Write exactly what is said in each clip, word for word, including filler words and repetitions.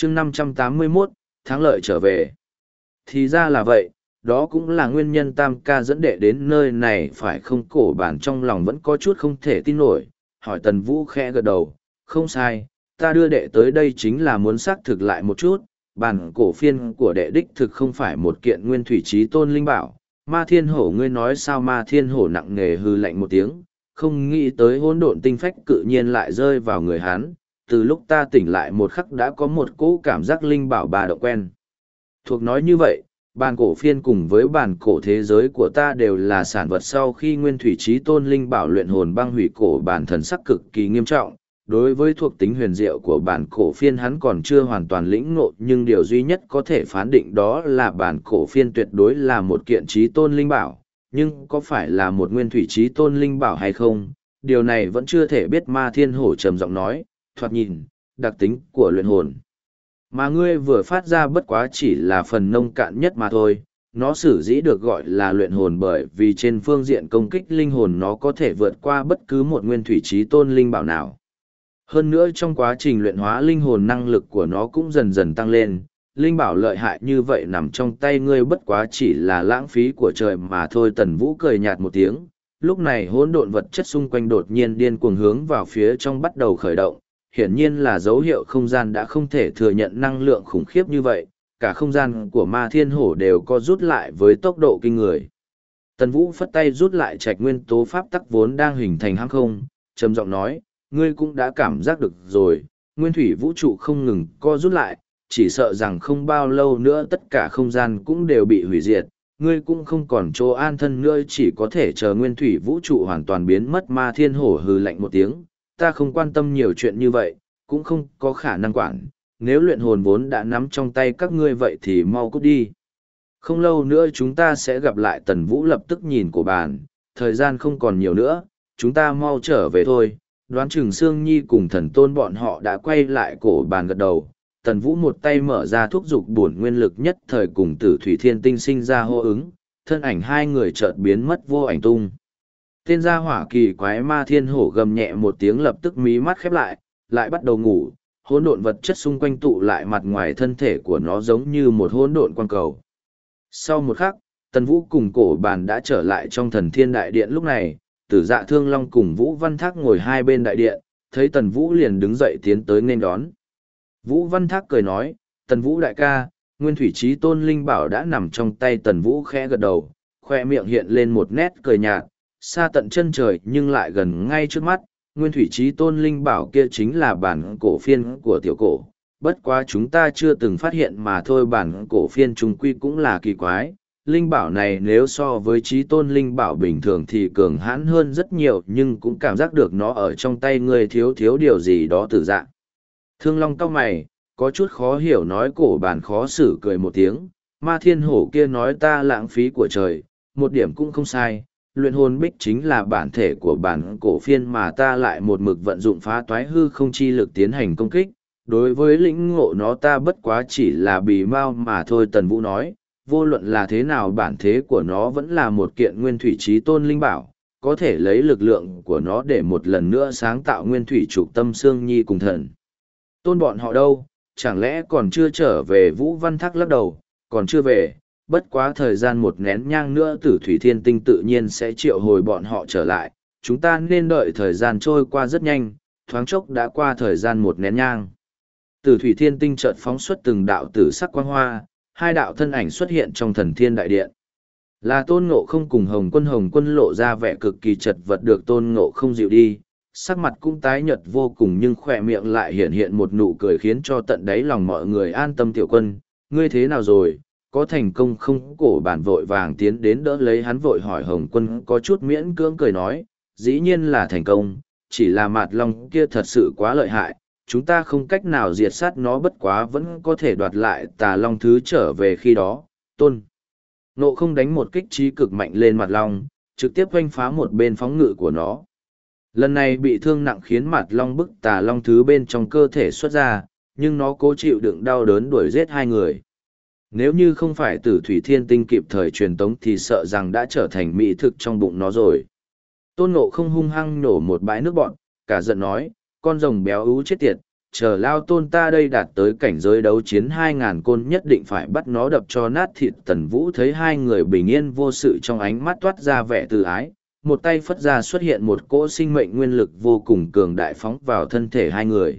chương năm trăm tám mươi mốt, thắng lợi trở về. Thì ra là vậy, đó cũng là nguyên nhân Tam ca dẫn đệ đến nơi này phải không. Cổ bản trong lòng vẫn có chút không thể tin nổi, hỏi Tần Vũ khẽ gật đầu, không sai, ta đưa đệ tới đây chính là muốn xác thực lại một chút, bản cổ phiên của đệ đích thực không phải một kiện nguyên thủy trí tôn linh bảo. Ma thiên hổ ngươi nói sao? Ma thiên hổ nặng nề hư lạnh một tiếng, không nghĩ tới hỗn độn tinh phách cự nhiên lại rơi vào người hắn. Từ lúc ta tỉnh lại một khắc đã có một cỗ cảm giác linh bảo bà độ quen thuộc. Nói như vậy, bản cổ phiên cùng với bản cổ thế giới của ta đều là sản vật sau khi nguyên thủy trí tôn linh bảo luyện hồn băng hủy. Cổ bản thần sắc cực kỳ nghiêm trọng. Đối với thuộc tính huyền diệu của bản cổ phiên hắn còn chưa hoàn toàn lĩnh ngộ, nhưng điều duy nhất có thể phán định đó là bản cổ phiên tuyệt đối là một kiện trí tôn linh bảo. Nhưng có phải là một nguyên thủy trí tôn linh bảo hay không, điều này vẫn chưa thể biết. Ma thiên hổ trầm giọng nói, thoạt nhìn, đặc tính của luyện hồn mà ngươi vừa phát ra bất quá chỉ là phần nông cạn nhất mà thôi. Nó sở dĩ được gọi là luyện hồn bởi vì trên phương diện công kích linh hồn nó có thể vượt qua bất cứ một nguyên thủy trí tôn linh bảo nào. Hơn nữa trong quá trình luyện hóa linh hồn năng lực của nó cũng dần dần tăng lên. Linh bảo lợi hại như vậy nằm trong tay ngươi bất quá chỉ là lãng phí của trời mà thôi. Tần Vũ cười nhạt một tiếng, lúc này hỗn độn vật chất xung quanh đột nhiên điên cuồng hướng vào phía trong bắt đầu khởi động. Hiển nhiên là dấu hiệu không gian đã không thể thừa nhận năng lượng khủng khiếp như vậy, cả không gian của Ma Thiên Hổ đều có rút lại với tốc độ kinh người. Tần Vũ phất tay rút lại trạch nguyên tố pháp tắc vốn đang hình thành hắc không, trầm giọng nói, ngươi cũng đã cảm giác được rồi, nguyên thủy vũ trụ không ngừng co rút lại, chỉ sợ rằng không bao lâu nữa tất cả không gian cũng đều bị hủy diệt, ngươi cũng không còn chỗ an thân nữa, chỉ có thể chờ nguyên thủy vũ trụ hoàn toàn biến mất. Ma Thiên Hổ hừ lạnh một tiếng, ta không quan tâm nhiều chuyện như vậy, cũng không có khả năng quản, nếu luyện hồn vốn đã nắm trong tay các ngươi vậy thì mau cút đi. Không lâu nữa chúng ta sẽ gặp lại. Tần Vũ lập tức nhìn cổ bàn, thời gian không còn nhiều nữa, chúng ta mau trở về thôi. Đoán chừng Sương Nhi cùng thần tôn bọn họ đã quay lại. Cổ bàn gật đầu, Tần Vũ một tay mở ra thúc dục bổn nguyên lực, nhất thời cùng Tử Thủy Thiên Tinh sinh ra hô ứng, thân ảnh hai người chợt biến mất vô ảnh tung. Tên gia hỏa kỳ quái Ma Thiên Hổ gầm nhẹ một tiếng, lập tức mí mắt khép lại, lại bắt đầu ngủ. Hỗn độn vật chất xung quanh tụ lại mặt ngoài thân thể của nó giống như một hỗn độn quang cầu. Sau một khắc, Tần Vũ cùng cổ bàn đã trở lại trong thần thiên đại điện. Lúc này, Tử Dạ Thương Long cùng Vũ Văn Thác ngồi hai bên đại điện, thấy Tần Vũ liền đứng dậy tiến tới nên đón. Vũ Văn Thác cười nói, Tần Vũ đại ca, nguyên thủy trí tôn linh bảo đã nằm trong tay. Tần Vũ khẽ gật đầu, khoe miệng hiện lên một nét cười nhạt, xa tận chân trời nhưng lại gần ngay trước mắt. Nguyên thủy trí tôn linh bảo kia chính là bản cổ phiên của tiểu cổ, bất quá chúng ta chưa từng phát hiện mà thôi. Bản cổ phiên trung quy cũng là kỳ quái, linh bảo này nếu so với trí tôn linh bảo bình thường thì cường hãn hơn rất nhiều, nhưng cũng cảm giác được nó ở trong tay người thiếu thiếu điều gì đó. Tử Dạ Thương Long cau mày, có chút khó hiểu nói. Cổ bản khó xử cười một tiếng, Ma Thiên Hổ kia nói ta lãng phí của trời, một điểm cũng không sai. Luyện hồn bích chính là bản thể của bản cổ phiên mà ta lại một mực vận dụng phá toái hư không chi lực tiến hành công kích. Đối với lĩnh ngộ nó ta bất quá chỉ là bì mau mà thôi. Tần Vũ nói, vô luận là thế nào bản thế của nó vẫn là một kiện nguyên thủy trí tôn linh bảo, có thể lấy lực lượng của nó để một lần nữa sáng tạo nguyên thủy trục tâm. Sương Nhi cùng thần tôn bọn họ đâu, chẳng lẽ còn chưa trở về? Vũ Văn Thác lắc đầu, còn chưa về, bất quá thời gian một nén nhang nữa Tử Thủy Thiên Tinh tự nhiên sẽ triệu hồi bọn họ trở lại, chúng ta nên đợi thời gian trôi qua rất nhanh, thoáng chốc đã qua thời gian một nén nhang. Tử Thủy Thiên Tinh chợt phóng xuất từng đạo tử sắc quang hoa, hai đạo thân ảnh xuất hiện trong thần thiên đại điện. Là Tôn Ngộ Không cùng Hồng Quân. Hồng Quân lộ ra vẻ cực kỳ chật vật, được Tôn Ngộ Không dịu đi, sắc mặt cũng tái nhợt vô cùng, nhưng khỏe miệng lại hiện hiện một nụ cười khiến cho tận đáy lòng mọi người an tâm. Tiểu Quân, ngươi thế nào rồi, có thành công không? Cổ bản vội vàng tiến đến đỡ lấy hắn, vội hỏi. Hồng Quân có chút miễn cưỡng cười nói, dĩ nhiên là thành công, chỉ là Mạt Long kia thật sự quá lợi hại, chúng ta không cách nào diệt sát nó, bất quá vẫn có thể đoạt lại Tà Long thứ trở về. Khi đó, Tôn Ngộ Không đánh một kích trí cực mạnh lên Mạt Long, trực tiếp oanh phá một bên phóng ngự của nó. Lần này bị thương nặng khiến Mạt Long bức Tà Long thứ bên trong cơ thể xuất ra, nhưng nó cố chịu đựng đau đớn đuổi giết hai người. Nếu như không phải Tử Thủy Thiên Tinh kịp thời truyền tống thì sợ rằng đã trở thành mỹ thực trong bụng nó rồi. Tôn Ngộ Không hung hăng nổ một bãi nước bọn, cả giận nói, con rồng béo ú chết tiệt, chờ lao tôn ta đây đạt tới cảnh giới đấu chiến hai ngàn côn nhất định phải bắt nó đập cho nát thịt. Tần Vũ thấy hai người bình yên vô sự, trong ánh mắt toát ra vẻ từ ái, một tay phất ra xuất hiện một cỗ sinh mệnh nguyên lực vô cùng cường đại phóng vào thân thể hai người.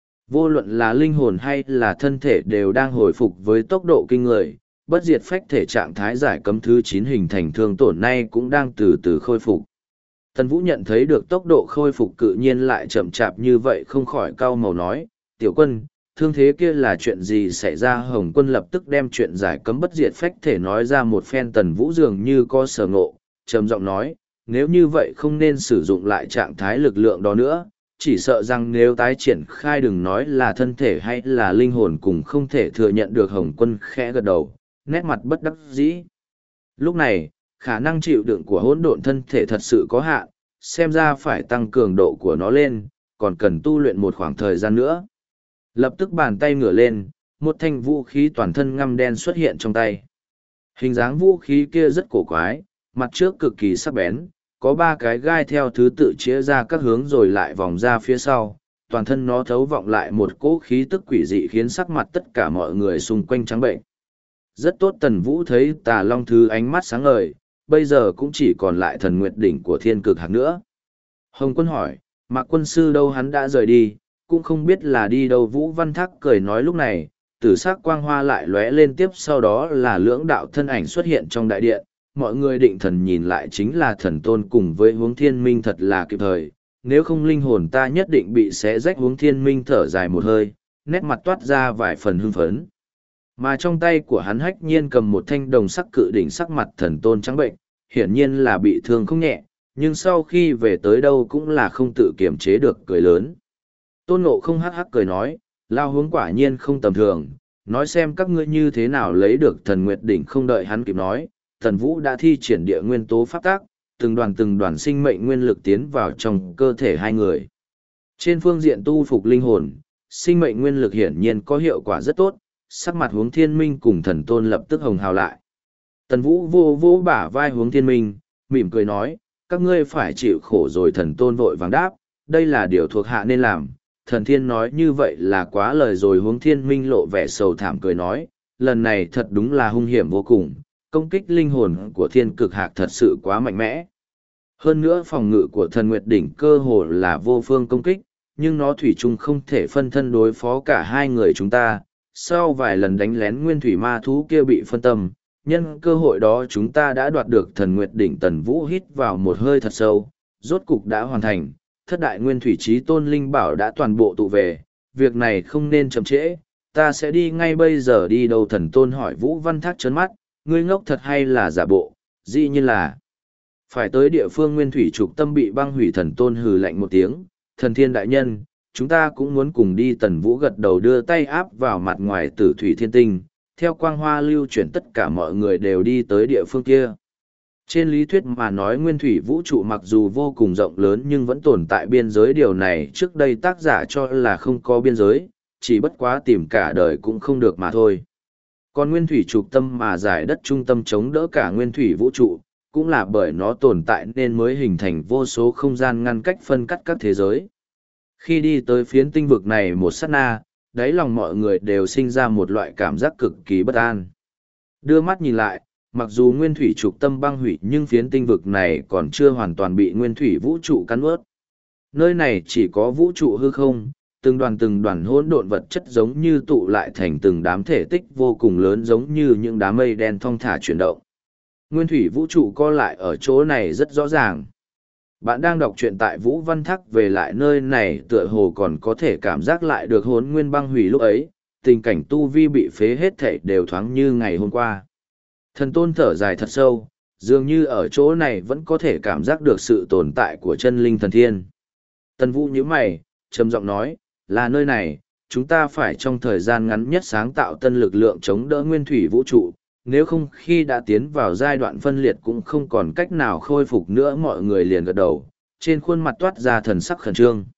Vô luận là linh hồn hay là thân thể đều đang hồi phục với tốc độ kinh người, bất diệt phách thể trạng thái giải cấm thứ chín hình thành thương tổn nay cũng đang từ từ khôi phục. Tần Vũ nhận thấy được tốc độ khôi phục cự nhiên lại chậm chạp như vậy, không khỏi cau màu nói, tiểu quân, thương thế kia là chuyện gì xảy ra? Hồng Quân lập tức đem chuyện giải cấm bất diệt phách thể nói ra một phen. Tần Vũ dường như có sở ngộ, trầm giọng nói, nếu như vậy không nên sử dụng lại trạng thái lực lượng đó nữa, chỉ sợ rằng nếu tái triển khai đừng nói là thân thể hay là linh hồn cùng không thể thừa nhận được. Hồng Quân khẽ gật đầu, nét mặt bất đắc dĩ. Lúc này, khả năng chịu đựng của hỗn độn thân thể thật sự có hạn, xem ra phải tăng cường độ của nó lên, còn cần tu luyện một khoảng thời gian nữa. Lập tức bàn tay ngửa lên, một thanh vũ khí toàn thân ngăm đen xuất hiện trong tay. Hình dáng vũ khí kia rất cổ quái, mặt trước cực kỳ sắc bén, có ba cái gai theo thứ tự chĩa ra các hướng rồi lại vòng ra phía sau. Toàn thân nó thấu vọng lại một cỗ khí tức quỷ dị khiến sắc mặt tất cả mọi người xung quanh trắng bệnh. Rất tốt. Tần Vũ thấy Tà Long Thứ ánh mắt sáng ngời, bây giờ cũng chỉ còn lại Thần Nguyệt Đỉnh của Thiên Cực Hạc nữa. Hồng Quân hỏi, Mạc quân sư đâu? Hắn đã rời đi, cũng không biết là đi đâu. Vũ Văn Thác cười nói. Lúc này, tử sắc quang hoa lại lóe lên, tiếp sau đó là lưỡng đạo thân ảnh xuất hiện trong đại điện. Mọi người định thần nhìn lại, chính là Thần Tôn cùng với Huống Thiên Minh, thật là kịp thời, nếu không linh hồn ta nhất định bị xé rách. Huống Thiên Minh thở dài một hơi, nét mặt toát ra vài phần hưng phấn. Mà trong tay của hắn hách nhiên cầm một thanh đồng sắc cự đỉnh, sắc mặt Thần Tôn trắng bệnh, hiển nhiên là bị thương không nhẹ, nhưng sau khi về tới đâu cũng là không tự kiềm chế được cười lớn. Tôn Ngộ không hắc hắc cười nói, lao hướng quả nhiên không tầm thường, nói xem các ngươi như thế nào lấy được Thần Nguyệt Đỉnh. Không đợi hắn kịp nói, Thần Vũ đã thi triển địa nguyên tố pháp tác, từng đoàn từng đoàn sinh mệnh nguyên lực tiến vào trong cơ thể hai người. Trên phương diện tu phục linh hồn, sinh mệnh nguyên lực hiển nhiên có hiệu quả rất tốt, sắc mặt Huống Thiên Minh cùng Thần Tôn lập tức hồng hào lại. Tần Vũ vô vô bả vai Huống Thiên Minh, mỉm cười nói, các ngươi phải chịu khổ rồi. Thần Tôn vội vàng đáp, đây là điều thuộc hạ nên làm. Thần Thiên nói như vậy là quá lời rồi. Huống Thiên Minh lộ vẻ sầu thảm cười nói, lần này thật đúng là hung hiểm vô cùng, công kích linh hồn của Thiên Cực Hạc thật sự quá mạnh mẽ. Hơn nữa phòng ngự của Thần Nguyệt Đỉnh cơ hồ là vô phương công kích, nhưng nó thủy chung không thể phân thân đối phó cả hai người chúng ta. Sau vài lần đánh lén nguyên thủy ma thú kia bị phân tâm, nhân cơ hội đó chúng ta đã đoạt được Thần Nguyệt Đỉnh. Tần Vũ hít vào một hơi thật sâu, rốt cục đã hoàn thành, thất đại nguyên thủy chí tôn linh bảo đã toàn bộ tụ về, việc này không nên chậm trễ, ta sẽ đi ngay bây giờ. Đi đâu? Thần Tôn hỏi. Vũ Văn Thác trấn mắt, ngươi ngốc thật hay là giả bộ? Dĩ nhiên là phải tới địa phương nguyên thủy trục tâm bị băng hủy. Thần Tôn hừ lạnh một tiếng, Thần Thiên đại nhân, chúng ta cũng muốn cùng đi. Tần Vũ gật đầu đưa tay áp vào mặt ngoài Tử Thủy Thiên Tinh, theo quang hoa lưu chuyển tất cả mọi người đều đi tới địa phương kia. Trên lý thuyết mà nói, nguyên thủy vũ trụ mặc dù vô cùng rộng lớn nhưng vẫn tồn tại biên giới, điều này trước đây tác giả cho là không có biên giới, chỉ bất quá tìm cả đời cũng không được mà thôi. Còn nguyên thủy trục tâm mà giải đất trung tâm chống đỡ cả nguyên thủy vũ trụ, cũng là bởi nó tồn tại nên mới hình thành vô số không gian ngăn cách phân cắt các thế giới. Khi đi tới phiến tinh vực này một sát na, đáy lòng mọi người đều sinh ra một loại cảm giác cực kỳ bất an. Đưa mắt nhìn lại, mặc dù nguyên thủy trục tâm băng hủy nhưng phiến tinh vực này còn chưa hoàn toàn bị nguyên thủy vũ trụ cắn ướt. Nơi này chỉ có vũ trụ hư không, từng đoàn từng đoàn hỗn độn vật chất giống như tụ lại thành từng đám thể tích vô cùng lớn, giống như những đám mây đen thong thả chuyển động. Nguyên thủy vũ trụ co lại ở chỗ này rất rõ ràng. Bạn đang đọc truyện tại Vũ Văn Thác về lại nơi này tựa hồ còn có thể cảm giác lại được hỗn nguyên băng hủy lúc ấy, tình cảnh tu vi bị phế hết thảy đều thoáng như ngày hôm qua. Thần Tôn thở dài thật sâu, dường như ở chỗ này vẫn có thể cảm giác được sự tồn tại của chân linh thần thiên. Tần Vũ nhíu mày, trầm giọng nói, là nơi này, chúng ta phải trong thời gian ngắn nhất sáng tạo tân lực lượng chống đỡ nguyên thủy vũ trụ, nếu không khi đã tiến vào giai đoạn phân liệt cũng không còn cách nào khôi phục nữa. Mọi người liền gật đầu, trên khuôn mặt toát ra thần sắc khẩn trương.